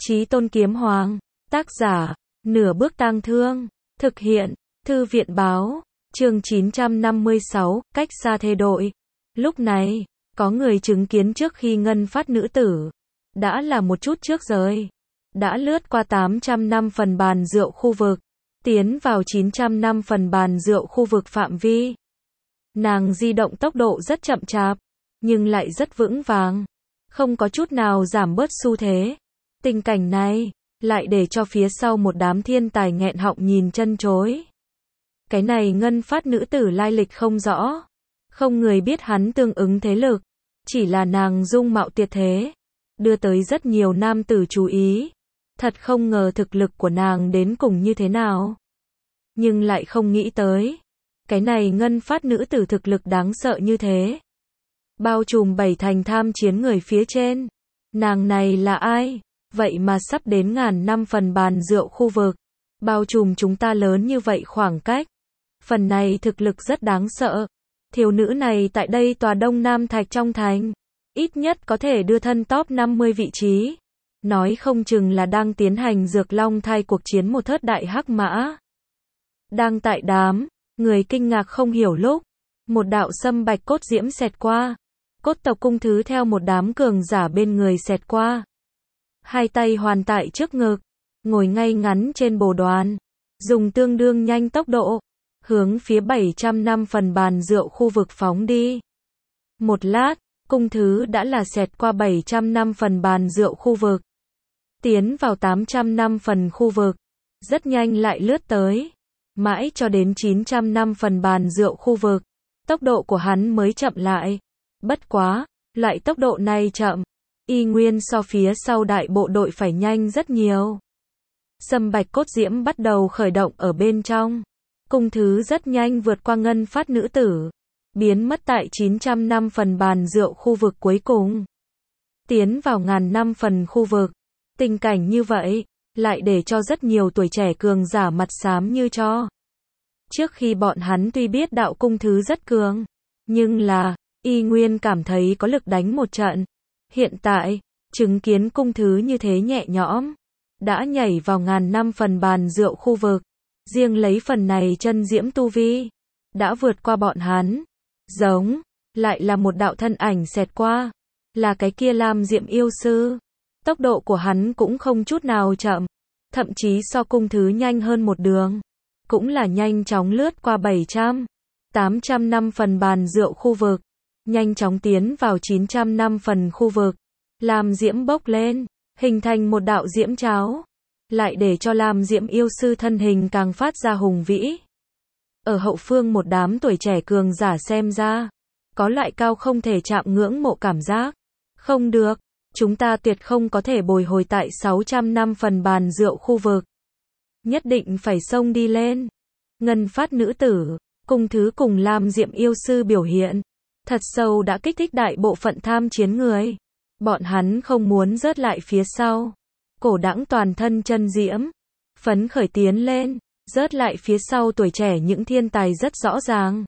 Chí Tôn Kiếm Hoàng. Tác giả, Nửa Bước Tang Thương. Thực hiện, Thư viện báo. Chương 956, cách xa thê đội. Lúc này, có người chứng kiến trước khi ngân phát nữ tử. Đã là một chút trước rồi. Đã lướt qua 800 năm phần bàn rượu khu vực. Tiến vào 900 năm phần bàn rượu khu vực phạm vi. Nàng di động tốc độ rất chậm chạp, nhưng lại rất vững vàng. Không có chút nào giảm bớt xu thế. Tình cảnh này, lại để cho phía sau một đám thiên tài nghẹn họng nhìn chân chối. Cái này ngân phát nữ tử lai lịch không rõ. Không người biết hắn tương ứng thế lực. Chỉ là nàng dung mạo tuyệt thế. Đưa tới rất nhiều nam tử chú ý. Thật không ngờ thực lực của nàng đến cùng như thế nào. Nhưng lại không nghĩ tới. Cái này ngân phát nữ tử thực lực đáng sợ như thế. Bao trùm 7 thành tham chiến người phía trên. Nàng này là ai? Vậy mà sắp đến ngàn năm phần bàn rượu khu vực. Bao trùm chúng ta lớn như vậy khoảng cách. Phần này thực lực rất đáng sợ. Thiếu nữ này tại đây tòa Đông Nam Thạch trong thành. Ít nhất có thể đưa thân top 50 vị trí. Nói không chừng là đang tiến hành dược long thai cuộc chiến một thớt đại hắc mã. Đang tại đám, người kinh ngạc không hiểu lúc. Một đạo sâm bạch cốt diễm xẹt qua. Cốt tộc cung thứ theo một đám cường giả bên người xẹt qua. Hai tay hoàn tại trước ngực. Ngồi ngay ngắn trên bồ đoàn. Dùng tương đương nhanh tốc độ. Hướng phía 700 năm phần bàn rượu khu vực phóng đi. Một lát, cung thứ đã là xẹt qua 700 năm phần bàn rượu khu vực. Tiến vào 800 năm phần khu vực. Rất nhanh lại lướt tới. Mãi cho đến 900 năm phần bàn rượu khu vực. Tốc độ của hắn mới chậm lại. Bất quá, loại tốc độ này chậm. Y nguyên so phía sau đại bộ đội phải nhanh rất nhiều. Sâm bạch cốt diễm bắt đầu khởi động ở bên trong. Cung thứ rất nhanh vượt qua ngân phát nữ tử. Biến mất tại 900 năm phần bàn rượu khu vực cuối cùng. Tiến vào ngàn năm phần khu vực. Tình cảnh như vậy, lại để cho rất nhiều tuổi trẻ cường giả mặt xám như cho. Trước khi bọn hắn tuy biết đạo cung thứ rất cường, nhưng là, y nguyên cảm thấy có lực đánh một trận. Hiện tại, chứng kiến cung thứ như thế nhẹ nhõm, đã nhảy vào ngàn năm phần bàn rượu khu vực. Riêng lấy phần này chân diễm tu vi, đã vượt qua bọn hắn. Giống, lại là một đạo thân ảnh xẹt qua. Là cái kia Lam Diệm yêu sư. Tốc độ của hắn cũng không chút nào chậm. Thậm chí so cung thứ nhanh hơn một đường. Cũng là nhanh chóng lướt qua 700, 800 năm phần bàn rượu khu vực. Nhanh chóng tiến vào 900 năm phần khu vực. Lam Diễm bốc lên, hình thành một đạo diễm cháo. Lại để cho Lam Diễm yêu sư thân hình càng phát ra hùng vĩ. Ở hậu phương một đám tuổi trẻ cường giả xem ra. Có loại cao không thể chạm ngưỡng mộ cảm giác. Không được, chúng ta tuyệt không có thể bồi hồi tại 600 năm phần bàn rượu khu vực. Nhất định phải xông đi lên. Ngân phát nữ tử, cung thứ cùng Lam Diệm yêu sư biểu hiện. Thật sâu đã kích thích đại bộ phận tham chiến người. Bọn hắn không muốn rớt lại phía sau. Cổ đãng toàn thân chân diễm. Phấn khởi tiến lên. Rớt lại phía sau tuổi trẻ những thiên tài rất rõ ràng.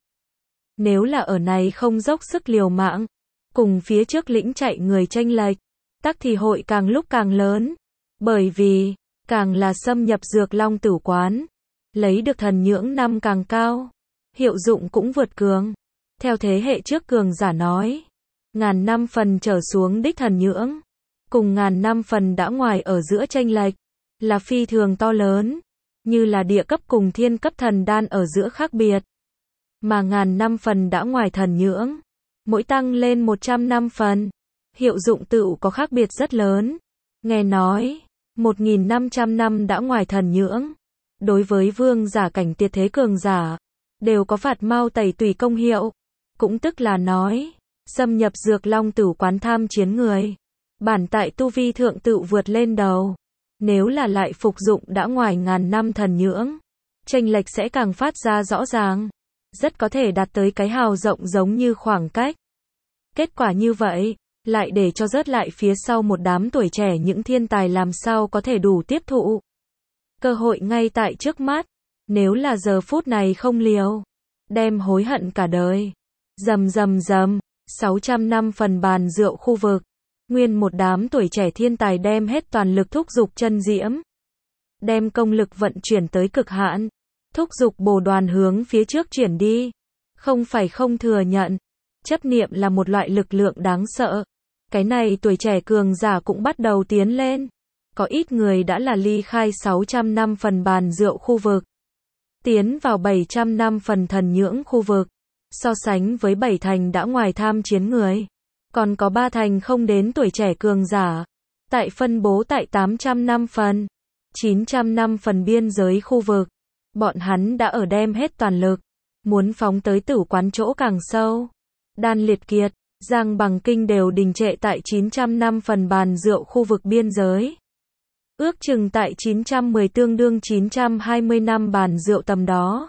Nếu là ở này không dốc sức liều mạng. Cùng phía trước lĩnh chạy người chênh lệch. Tắc thì hội càng lúc càng lớn. Bởi vì, càng là xâm nhập dược long tử quán. Lấy được thần nhưỡng năm càng cao. Hiệu dụng cũng vượt cường. Theo thế hệ trước cường giả nói. Ngàn năm phần trở xuống đích thần nhưỡng. Cùng ngàn năm phần đã ngoài ở giữa chênh lệch. Là phi thường to lớn. Như là địa cấp cùng thiên cấp thần đan ở giữa khác biệt. Mà ngàn năm phần đã ngoài thần nhưỡng. Mỗi tăng lên 100 năm phần. Hiệu dụng tựu có khác biệt rất lớn. Nghe nói, 1.500 năm đã ngoài thần nhưỡng. Đối với vương giả cảnh tuyệt thế cường giả. Đều có phạt mau tẩy tùy công hiệu. Cũng tức là nói, xâm nhập dược long tử quán tham chiến người. Bản tại tu vi thượng tựu vượt lên đầu. Nếu là lại phục dụng đã ngoài ngàn năm thần nhưỡng. Chênh lệch sẽ càng phát ra rõ ràng. Rất có thể đạt tới cái hào rộng giống như khoảng cách. Kết quả như vậy, lại để cho rớt lại phía sau một đám tuổi trẻ những thiên tài làm sao có thể đủ tiếp thụ. Cơ hội ngay tại trước mắt. Nếu là giờ phút này không liều. Đem hối hận cả đời. Rầm rầm rầm. 600 năm phần bàn rượu khu vực. Nguyên một đám tuổi trẻ thiên tài đem hết toàn lực thúc giục chân diễm. Đem công lực vận chuyển tới cực hạn. Thúc giục bồ đoàn hướng phía trước chuyển đi. Không phải không thừa nhận. Chấp niệm là một loại lực lượng đáng sợ. Cái này tuổi trẻ cường giả cũng bắt đầu tiến lên. Có ít người đã là ly khai 600 năm phần bàn rượu khu vực. Tiến vào 700 năm phần thần nhưỡng khu vực. So sánh với 7 thành đã ngoài tham chiến người. Còn có 3 thành không đến tuổi trẻ cường giả. Tại phân bố tại 800 năm phần, 900 năm phần biên giới khu vực. Bọn hắn đã ở đem hết toàn lực. Muốn phóng tới tử quán chỗ càng sâu. Đan Liệt Kiệt, Giang Bằng Kinh đều đình trệ tại 900 năm phần bàn rượu khu vực biên giới. Ước chừng tại 910 tương đương 920 năm bàn rượu tầm đó.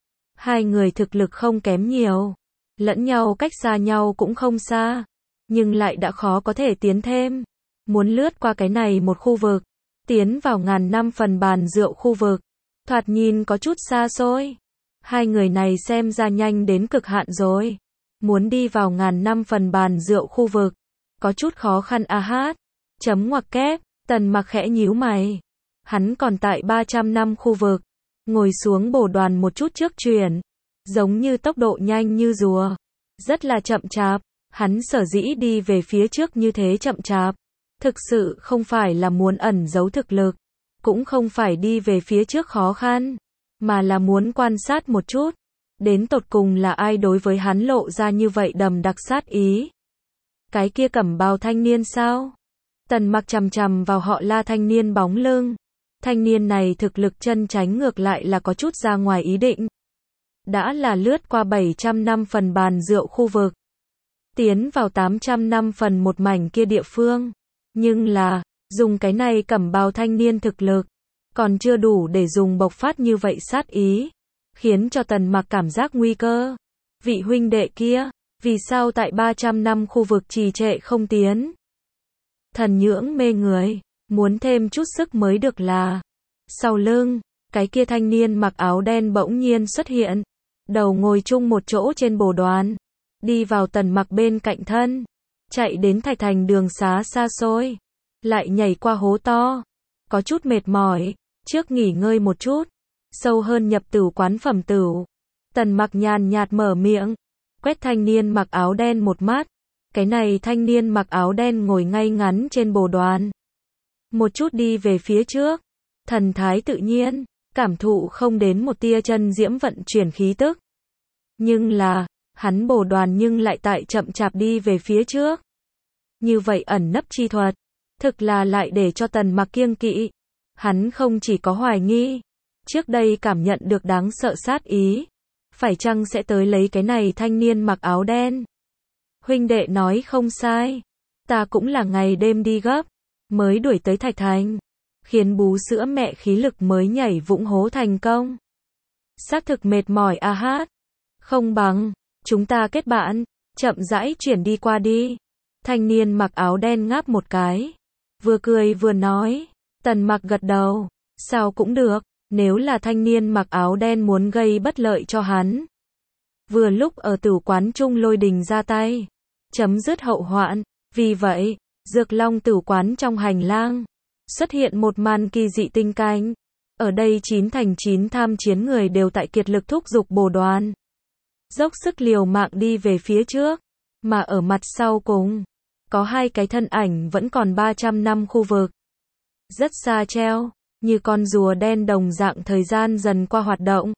Hai người thực lực không kém nhiều. Lẫn nhau cách xa nhau cũng không xa. Nhưng lại đã khó có thể tiến thêm. Muốn lướt qua cái này một khu vực. Tiến vào ngàn năm phần bàn rượu khu vực. Thoạt nhìn có chút xa xôi. Hai người này xem ra nhanh đến cực hạn rồi. Muốn đi vào ngàn năm phần bàn rượu khu vực. Có chút khó khăn a hát. Chấm ngoặc kép. Tần Mặc khẽ nhíu mày. Hắn còn tại 300 năm khu vực. Ngồi xuống bồ đoàn một chút trước chuyển. Giống như tốc độ nhanh như rùa. Rất là chậm chạp. Hắn sở dĩ đi về phía trước như thế chậm chạp. Thực sự không phải là muốn ẩn giấu thực lực. Cũng không phải đi về phía trước khó khăn. Mà là muốn quan sát một chút. Đến tột cùng là ai đối với hắn lộ ra như vậy đầm đặc sát ý. Cái kia cẩm bào thanh niên sao? Tần Mặc chằm chằm vào họ La thanh niên bóng lưng. Thanh niên này thực lực chân tránh ngược lại là có chút ra ngoài ý định. Đã là lướt qua 700 năm phần bàn rượu khu vực. Tiến vào 800 năm phần một mảnh kia địa phương. Nhưng là, dùng cái này cẩm bào thanh niên thực lực. Còn chưa đủ để dùng bộc phát như vậy sát ý. Khiến cho Tần Mặc cảm giác nguy cơ. Vị huynh đệ kia, vì sao tại 300 năm khu vực trì trệ không tiến? Thần nhưỡng mê người, muốn thêm chút sức mới được là. Sau lưng, cái kia thanh niên mặc áo đen bỗng nhiên xuất hiện. Đầu ngồi chung một chỗ trên bồ đoàn. Đi vào Tần Mặc bên cạnh thân. Chạy đến Thạch Thành đường xá xa xôi. Lại nhảy qua hố to. Có chút mệt mỏi, trước nghỉ ngơi một chút. Sâu hơn nhập tửu quán phẩm tửu. Tần Mặc nhàn nhạt mở miệng. Quét thanh niên mặc áo đen một mắt. Cái này thanh niên mặc áo đen ngồi ngay ngắn trên bồ đoàn. Một chút đi về phía trước. Thần thái tự nhiên. Cảm thụ không đến một tia chân diễm vận chuyển khí tức. Nhưng là, hắn bồ đoàn nhưng lại tại chậm chạp đi về phía trước. Như vậy ẩn nấp chi thuật. Thực là lại để cho Tần Mặc kiêng kỵ. Hắn không chỉ có hoài nghi. Trước đây cảm nhận được đáng sợ sát ý. Phải chăng sẽ tới lấy cái này thanh niên mặc áo đen? Huynh đệ nói không sai. Ta cũng là ngày đêm đi gấp. Mới đuổi tới Thạch Thành. Khiến bú sữa mẹ khí lực mới nhảy vũng hố thành công. Xác thực mệt mỏi a hát. Không bằng, chúng ta kết bạn. Chậm rãi chuyển đi qua đi. Thanh niên mặc áo đen ngáp một cái. Vừa cười vừa nói. Tần Mặc gật đầu. Sao cũng được. Nếu là thanh niên mặc áo đen muốn gây bất lợi cho hắn. Vừa lúc ở tử quán Trung Lôi Đình ra tay. Chấm dứt hậu hoạn. Vì vậy, Dược Long tử quán trong hành lang. Xuất hiện một màn kỳ dị tinh cảnh. Ở đây 9 thành 9 tham chiến người đều tại kiệt lực thúc giục bồ đoàn. Dốc sức liều mạng đi về phía trước. Mà ở mặt sau cùng. Có hai cái thân ảnh vẫn còn 300 năm khu vực. Rất xa treo. Như con rùa đen đồng dạng thời gian dần qua hoạt động.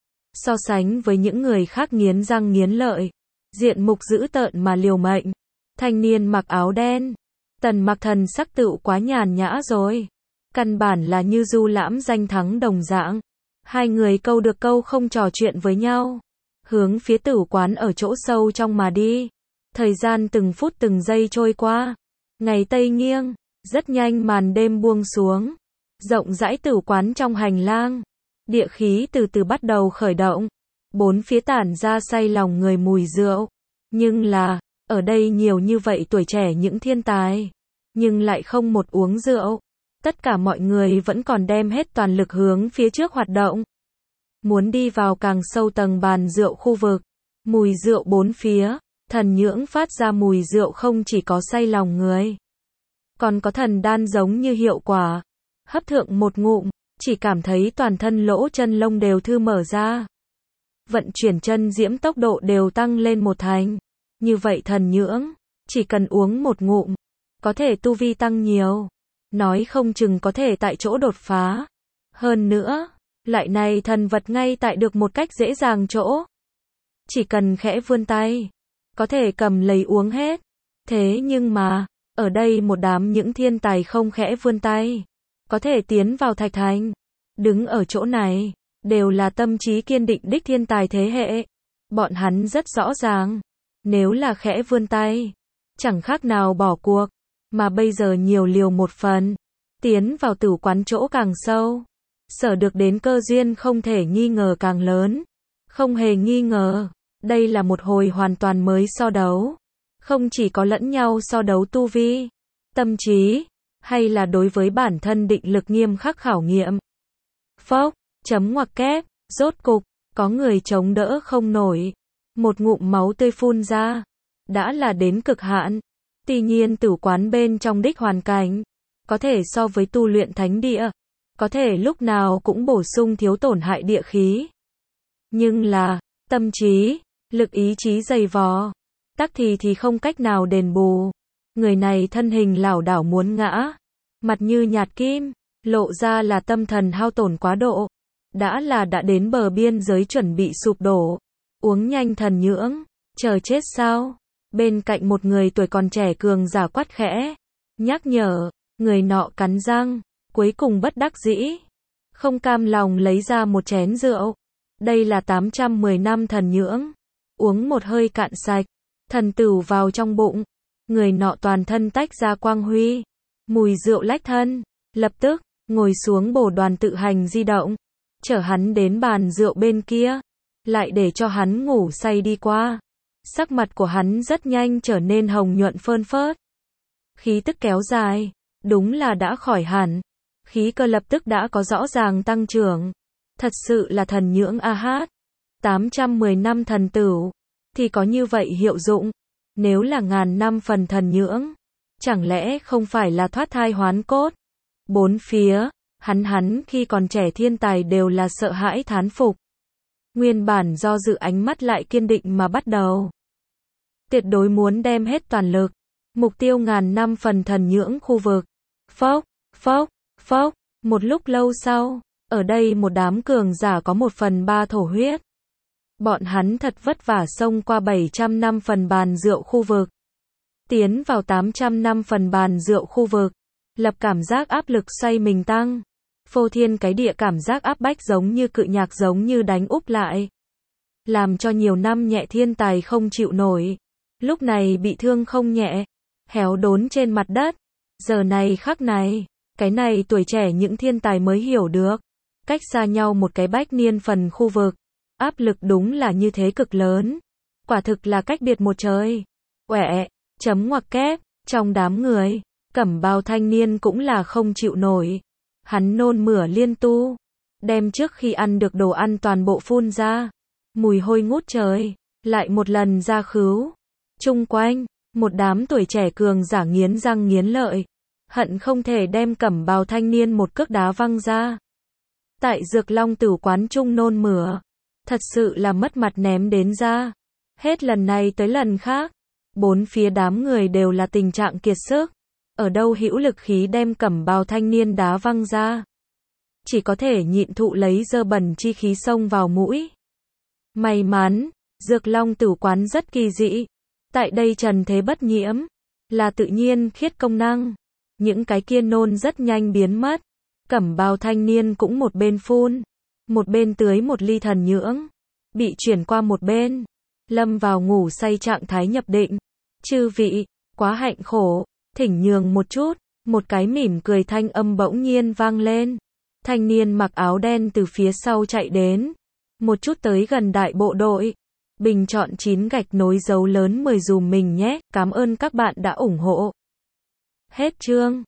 So sánh với những người khác nghiến răng nghiến lợi. Diện mục dữ tợn mà liều mệnh. Thanh niên mặc áo đen. Tần Mặc thần sắc tựu quá nhàn nhã rồi. Căn bản là như du lãm danh thắng đồng dạng. Hai người câu được câu không trò chuyện với nhau. Hướng phía tử quán ở chỗ sâu trong mà đi. Thời gian từng phút từng giây trôi qua. Ngày tây nghiêng. Rất nhanh màn đêm buông xuống. Rộng rãi tử quán trong hành lang. Địa khí từ từ bắt đầu khởi động. Bốn phía tản ra say lòng người mùi rượu. Nhưng là, ở đây nhiều như vậy tuổi trẻ những thiên tài. Nhưng lại không một uống rượu. Tất cả mọi người vẫn còn đem hết toàn lực hướng phía trước hoạt động. Muốn đi vào càng sâu tầng bàn rượu khu vực. Mùi rượu bốn phía. Thần nhưỡng phát ra mùi rượu không chỉ có say lòng người. còn có thần đan giống như hiệu quả. Hấp thượng một ngụm, chỉ cảm thấy toàn thân lỗ chân lông đều thư mở ra. Vận chuyển chân diễm tốc độ đều tăng lên một thành. Như vậy thần nhưỡng, chỉ cần uống một ngụm, có thể tu vi tăng nhiều. Nói không chừng có thể tại chỗ đột phá. Hơn nữa, loại này thần vật ngay tại được một cách dễ dàng chỗ. Chỉ cần khẽ vươn tay, có thể cầm lấy uống hết. Thế nhưng mà, ở đây một đám những thiên tài không khẽ vươn tay, có thể tiến vào thạch thành. Đứng ở chỗ này, đều là tâm trí kiên định đích thiên tài thế hệ. Bọn hắn rất rõ ràng, nếu là khẽ vươn tay, chẳng khác nào bỏ cuộc, mà bây giờ nhiều liều một phần, tiến vào tử quán chỗ càng sâu, sở được đến cơ duyên không thể nghi ngờ càng lớn. Không hề nghi ngờ, đây là một hồi hoàn toàn mới so đấu. Không chỉ có lẫn nhau so đấu tu vi, tâm trí, hay là đối với bản thân định lực nghiêm khắc khảo nghiệm. Phốc, chấm ngoặc kép, rốt cục, có người chống đỡ không nổi. Một ngụm máu tươi phun ra, đã là đến cực hạn. Tuy nhiên tử quán bên trong đích hoàn cảnh, có thể so với tu luyện thánh địa, có thể lúc nào cũng bổ sung thiếu tổn hại địa khí. Nhưng là, tâm trí, lực ý chí dày vò, tắc thì không cách nào đền bù. Người này thân hình lảo đảo muốn ngã, mặt như nhạt kim, lộ ra là tâm thần hao tổn quá độ, đã đến bờ biên giới chuẩn bị sụp đổ. Uống nhanh thần nhưỡng, chờ chết sao? Bên cạnh một người tuổi còn trẻ cường giả quát khẽ, nhắc nhở. Người nọ cắn răng, cuối cùng bất đắc dĩ, không cam lòng lấy ra một chén rượu. Đây là 810 năm thần nhưỡng. Uống một hơi cạn sạch, thần tửu vào trong bụng. Người nọ toàn thân tách ra quang huy, mùi rượu lách thân, lập tức ngồi xuống bổ đoàn tự hành di động, chở hắn đến bàn rượu bên kia, lại để cho hắn ngủ say đi qua. Sắc mặt của hắn rất nhanh trở nên hồng nhuận phơn phớt. Khí tức kéo dài, đúng là đã khỏi hẳn. Khí cơ lập tức đã có rõ ràng tăng trưởng. Thật sự là thần nhưỡng AH. 810 năm thần tửu, thì có như vậy hiệu dụng. Nếu là ngàn năm phần thần nhưỡng, chẳng lẽ không phải là thoát thai hoán cốt? Bốn phía, hắn khi còn trẻ thiên tài đều là sợ hãi thán phục. Nguyên bản do dự ánh mắt lại kiên định mà bắt đầu. Tuyệt đối muốn đem hết toàn lực. Mục tiêu ngàn năm phần thần nhưỡng khu vực. Phốc, phốc, phốc. Một lúc lâu sau, ở đây một đám cường giả có 1/3 thổ huyết. Bọn hắn thật vất vả xông qua 700 năm phần bàn rượu khu vực, tiến vào 800 năm phần bàn rượu khu vực, lập cảm giác áp lực xoay mình tăng. Phô thiên cái địa cảm giác áp bách giống như cự nhạc giống như đánh úp lại. Làm cho nhiều năm nhẹ thiên tài không chịu nổi. Lúc này bị thương không nhẹ, héo đốn trên mặt đất. Giờ này khắc này, cái này tuổi trẻ những thiên tài mới hiểu được. Cách xa nhau một cái bách niên phần khu vực, áp lực đúng là như thế cực lớn. Quả thực là cách biệt một trời. Quẹ, chấm ngoặc kép, trong đám người, cẩm bào thanh niên cũng là không chịu nổi. Hắn nôn mửa liên tu, đem trước khi ăn được đồ ăn toàn bộ phun ra. Mùi hôi ngút trời, lại một lần ra khứu. Chung quanh, một đám tuổi trẻ cường giả nghiến răng nghiến lợi, hận không thể đem cẩm bào thanh niên một cước đá văng ra. Tại Dược Long Tử quán trung nôn mửa, thật sự là mất mặt ném đến ra. Hết lần này tới lần khác, bốn phía đám người đều là tình trạng kiệt sức. Ở đâu hữu lực khí đem cẩm bào thanh niên đá văng ra. Chỉ có thể nhịn thụ lấy dơ bẩn chi khí xông vào mũi. May mắn, Dược Long Tử quán rất kỳ dị. Tại đây trần thế bất nhiễm, là tự nhiên khiết công năng. Những cái kia nôn rất nhanh biến mất. Cẩm bào thanh niên cũng một bên phun, một bên tưới một ly thần nhưỡng, bị chuyển qua một bên, lâm vào ngủ say trạng thái nhập định. Chư vị, quá hạnh khổ, thỉnh nhường một chút. Một cái mỉm cười thanh âm bỗng nhiên vang lên. Thanh niên mặc áo đen từ phía sau chạy đến, một chút tới gần đại bộ đội. Bình chọn 9 gạch nối dấu lớn 10 dùm mình nhé, cảm ơn các bạn đã ủng hộ. Hết chương.